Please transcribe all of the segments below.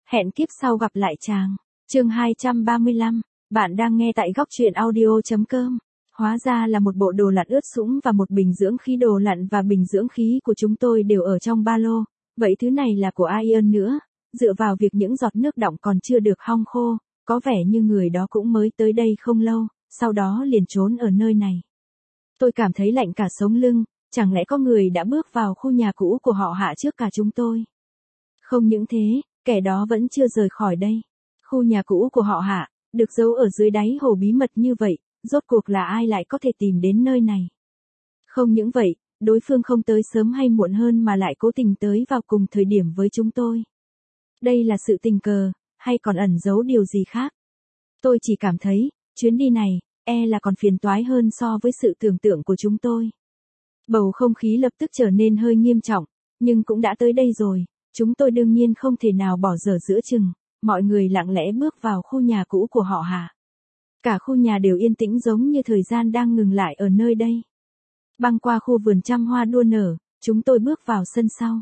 Hẹn kiếp sau gặp lại chàng. Chương 235, bạn đang nghe tại góc truyện audio.com. Hóa ra là một bộ đồ lặn ướt sũng và một bình dưỡng khí. Đồ lặn và bình dưỡng khí của chúng tôi đều ở trong ba lô, vậy thứ này là của Ian nữa. Dựa vào việc những giọt nước đọng còn chưa được hong khô, có vẻ như người đó cũng mới tới đây không lâu, sau đó liền trốn ở nơi này. Tôi cảm thấy lạnh cả sống lưng, chẳng lẽ có người đã bước vào khu nhà cũ của họ Hạ trước cả chúng tôi? Không những thế, kẻ đó vẫn chưa rời khỏi đây. Khu nhà cũ của họ Hạ, được giấu ở dưới đáy hồ bí mật như vậy, rốt cuộc là ai lại có thể tìm đến nơi này? Không những vậy, đối phương không tới sớm hay muộn hơn mà lại cố tình tới vào cùng thời điểm với chúng tôi. Đây là sự tình cờ, hay còn ẩn giấu điều gì khác? Tôi chỉ cảm thấy, chuyến đi này, là còn phiền toái hơn so với sự tưởng tượng của chúng tôi. Bầu không khí lập tức trở nên hơi nghiêm trọng, nhưng cũng đã tới đây rồi, chúng tôi đương nhiên không thể nào bỏ dở giữa chừng. Mọi người lặng lẽ bước vào khu nhà cũ của họ Hạ. Cả khu nhà đều yên tĩnh giống như thời gian đang ngừng lại ở nơi đây. Băng qua khu vườn trăm hoa đua nở, chúng tôi bước vào sân sau.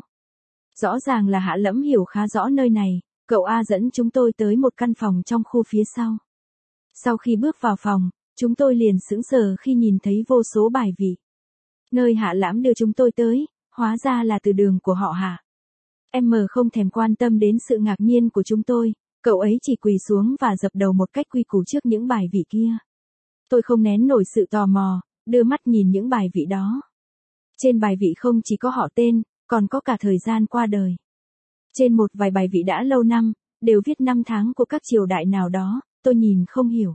Rõ ràng là Hạ Lẫm hiểu khá rõ nơi này, cậu A dẫn chúng tôi tới một căn phòng trong khu phía sau. Sau khi bước vào phòng, chúng tôi liền sững sờ khi nhìn thấy vô số bài vị. Nơi Hạ Lãm đưa chúng tôi tới, hóa ra là từ đường của họ Hạ. M không thèm quan tâm đến sự ngạc nhiên của chúng tôi, cậu ấy chỉ quỳ xuống và dập đầu một cách quy củ trước những bài vị kia. Tôi không nén nổi sự tò mò, đưa mắt nhìn những bài vị đó. Trên bài vị không chỉ có họ tên, còn có cả thời gian qua đời. Trên một vài bài vị đã lâu năm, đều viết năm tháng của các triều đại nào đó, tôi nhìn không hiểu.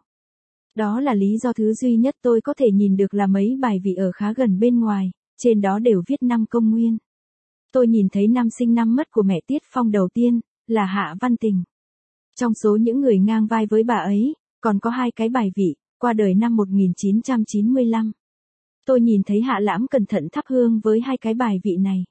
Đó là lý do thứ duy nhất tôi có thể nhìn được là mấy bài vị ở khá gần bên ngoài, trên đó đều viết năm công nguyên. Tôi nhìn thấy năm sinh năm mất của mẹ Tiết Phong đầu tiên, là Hạ Văn Tình. Trong số những người ngang vai với bà ấy, còn có hai cái bài vị, qua đời năm 1995. Tôi nhìn thấy Hạ Lãm cẩn thận thắp hương với hai cái bài vị này.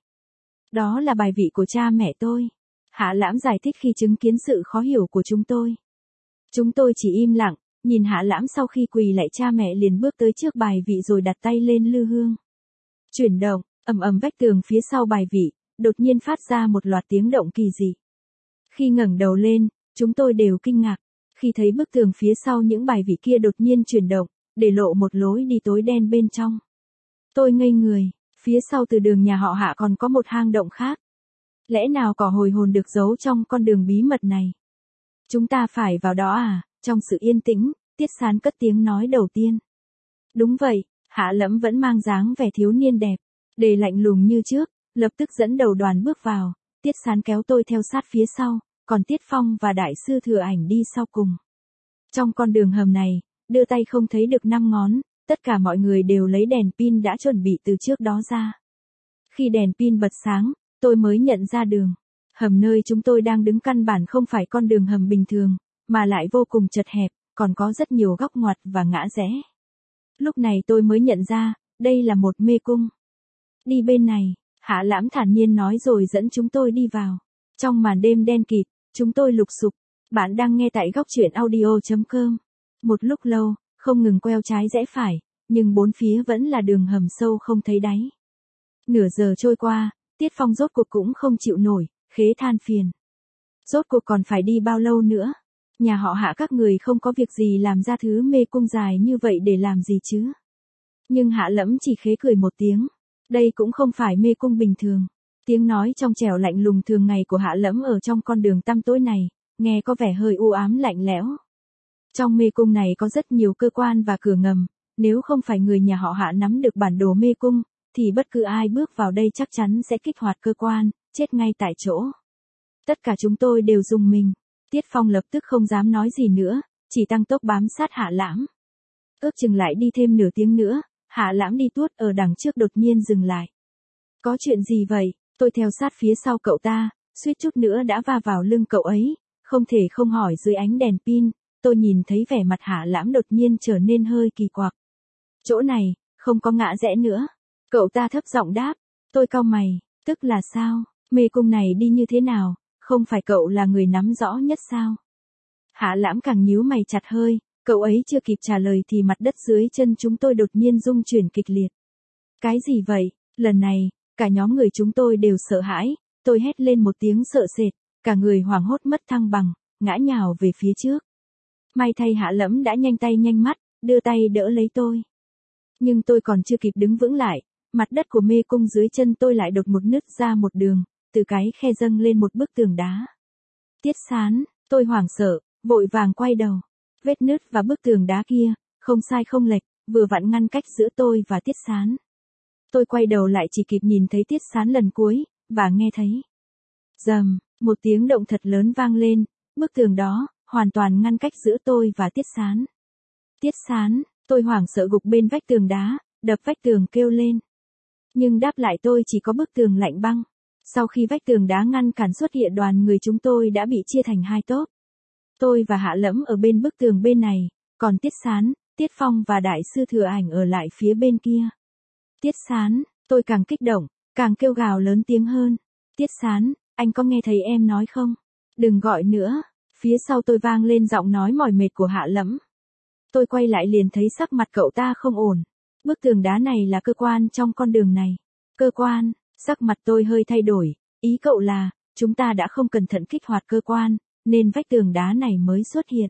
Đó là bài vị của cha mẹ tôi. Hạ Lãm giải thích khi chứng kiến sự khó hiểu của chúng tôi. Chúng tôi chỉ im lặng, nhìn Hạ Lãm sau khi quỳ lạy cha mẹ liền bước tới trước bài vị rồi đặt tay lên lư hương. Chuyển động, ầm ầm vách tường phía sau bài vị, đột nhiên phát ra một loạt tiếng động kỳ dị. Khi ngẩng đầu lên, chúng tôi đều kinh ngạc, khi thấy bức tường phía sau những bài vị kia đột nhiên chuyển động, để lộ một lối đi tối đen bên trong. Tôi ngây người, phía sau từ đường nhà họ Hạ còn có một hang động khác. Lẽ nào cỏ hồi hồn được giấu trong con đường bí mật này? Chúng ta phải vào đó à? Trong sự yên tĩnh, Tiết Sán cất tiếng nói đầu tiên. Đúng vậy, Hạ Lẫm vẫn mang dáng vẻ thiếu niên đẹp, để lạnh lùng như trước, lập tức dẫn đầu đoàn bước vào. Tiết Sán kéo tôi theo sát phía sau, còn Tiết Phong và Đại sư Thừa Ảnh đi sau cùng. Trong con đường hầm này, đưa tay không thấy được năm ngón, tất cả mọi người đều lấy đèn pin đã chuẩn bị từ trước đó ra. Khi đèn pin bật sáng, tôi mới nhận ra đường. Hầm nơi chúng tôi đang đứng căn bản không phải con đường hầm bình thường, mà lại vô cùng chật hẹp, còn có rất nhiều góc ngoặt và ngã rẽ. Lúc này tôi mới nhận ra, đây là một mê cung. Đi bên này, Hạ Lãm thản nhiên nói rồi dẫn chúng tôi đi vào. Trong màn đêm đen kịt, chúng tôi lục sục. Bạn đang nghe tại góc truyện audio.com. Một lúc lâu, không ngừng queo trái rẽ phải, nhưng bốn phía vẫn là đường hầm sâu không thấy đáy. Nửa giờ trôi qua, Tiết Phong rốt cuộc cũng không chịu nổi, khế than phiền. Rốt cuộc còn phải đi bao lâu nữa? Nhà họ Hạ các người không có việc gì làm ra thứ mê cung dài như vậy để làm gì chứ? Nhưng Hạ Lẫm chỉ khế cười một tiếng. Đây cũng không phải mê cung bình thường. Tiếng nói trong trẻo lạnh lùng thường ngày của Hạ Lẫm ở trong con đường tăm tối này, nghe có vẻ hơi u ám lạnh lẽo. Trong mê cung này có rất nhiều cơ quan và cửa ngầm, nếu không phải người nhà họ Hạ nắm được bản đồ mê cung, thì bất cứ ai bước vào đây chắc chắn sẽ kích hoạt cơ quan, chết ngay tại chỗ. Tất cả chúng tôi đều rùng mình. Tiết Phong lập tức không dám nói gì nữa, chỉ tăng tốc bám sát Hạ Lãm. Ước chừng lại đi thêm nửa tiếng nữa, Hạ Lãm đi tuốt ở đằng trước đột nhiên dừng lại. Có chuyện gì vậy? Tôi theo sát phía sau cậu ta, suýt chút nữa đã va vào lưng cậu ấy, không thể không hỏi dưới ánh đèn pin, tôi nhìn thấy vẻ mặt Hạ Lãm đột nhiên trở nên hơi kỳ quặc. Chỗ này, không có ngã rẽ nữa. Cậu ta thấp giọng đáp, tôi cau mày, tức là sao? Mê cung này đi như thế nào? Không phải cậu là người nắm rõ nhất sao? Hạ Lãm càng nhíu mày chặt hơi, cậu ấy chưa kịp trả lời thì mặt đất dưới chân chúng tôi đột nhiên rung chuyển kịch liệt. Cái gì vậy? Lần này, cả nhóm người chúng tôi đều sợ hãi, tôi hét lên một tiếng sợ sệt, cả người hoảng hốt mất thăng bằng, ngã nhào về phía trước. May thay Hạ Lẫm đã nhanh tay nhanh mắt, đưa tay đỡ lấy tôi. Nhưng tôi còn chưa kịp đứng vững lại, mặt đất của mê cung dưới chân tôi lại đột một nứt ra một đường, từ cái khe dâng lên một bức tường đá. Tiết Sán, tôi hoảng sợ, vội vàng quay đầu. Vết nứt và bức tường đá kia, không sai không lệch, vừa vặn ngăn cách giữa tôi và Tiết Sán. Tôi quay đầu lại chỉ kịp nhìn thấy Tiết Sán lần cuối, và nghe thấy. Rầm, một tiếng động thật lớn vang lên, bức tường đó, hoàn toàn ngăn cách giữa tôi và Tiết Sán. Tiết Sán, tôi hoảng sợ gục bên vách tường đá, đập vách tường kêu lên. Nhưng đáp lại tôi chỉ có bức tường lạnh băng. Sau khi vách tường đá ngăn cản xuất hiện đoàn người chúng tôi đã bị chia thành hai tốp. Tôi và Hạ Lẫm ở bên bức tường bên này, còn Tiết Sán, Tiết Phong và Đại sư Thừa Ảnh ở lại phía bên kia. Tiết Sán, tôi càng kích động, càng kêu gào lớn tiếng hơn. Tiết Sán, anh có nghe thấy em nói không? Đừng gọi nữa. Phía sau tôi vang lên giọng nói mỏi mệt của Hạ Lẫm. Tôi quay lại liền thấy sắc mặt cậu ta không ổn. Bức tường đá này là cơ quan trong con đường này. Cơ quan, sắc mặt tôi hơi thay đổi. Ý cậu là, chúng ta đã không cẩn thận kích hoạt cơ quan, nên vách tường đá này mới xuất hiện.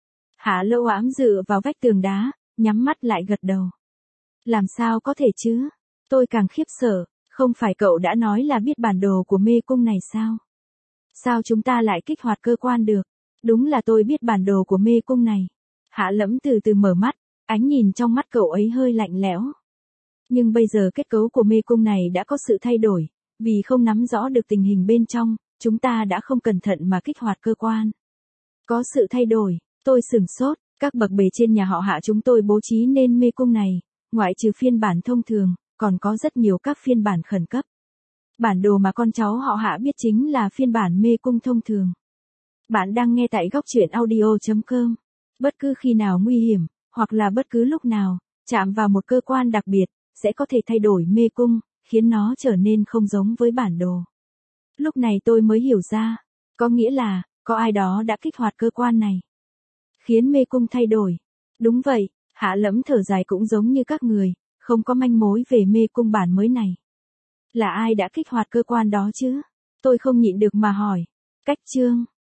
Hạ Lâu Ám dựa vào vách tường đá, nhắm mắt lại gật đầu. Làm sao có thể chứ? Tôi càng khiếp sợ, không phải cậu đã nói là biết bản đồ của mê cung này sao? Sao chúng ta lại kích hoạt cơ quan được? Đúng là tôi biết bản đồ của mê cung này. Hạ Lẫm từ từ mở mắt, ánh nhìn trong mắt cậu ấy hơi lạnh lẽo. Nhưng bây giờ kết cấu của mê cung này đã có sự thay đổi, vì không nắm rõ được tình hình bên trong, chúng ta đã không cẩn thận mà kích hoạt cơ quan. Có sự thay đổi, tôi sửng sốt, các bậc bề trên nhà họ Hạ chúng tôi bố trí nên mê cung này, ngoại trừ phiên bản thông thường, còn có rất nhiều các phiên bản khẩn cấp. Bản đồ mà con cháu họ Hạ biết chính là phiên bản mê cung thông thường. Bạn đang nghe tại góc truyện audio.com. Bất cứ khi nào nguy hiểm, hoặc là bất cứ lúc nào, chạm vào một cơ quan đặc biệt, sẽ có thể thay đổi mê cung, khiến nó trở nên không giống với bản đồ. Lúc này tôi mới hiểu ra, có nghĩa là, có ai đó đã kích hoạt cơ quan này, khiến mê cung thay đổi. Đúng vậy, Hạ Lẫm thở dài cũng giống như các người, không có manh mối về mê cung bản mới này. Là ai đã kích hoạt cơ quan đó chứ? Tôi không nhịn được mà hỏi. Cách chương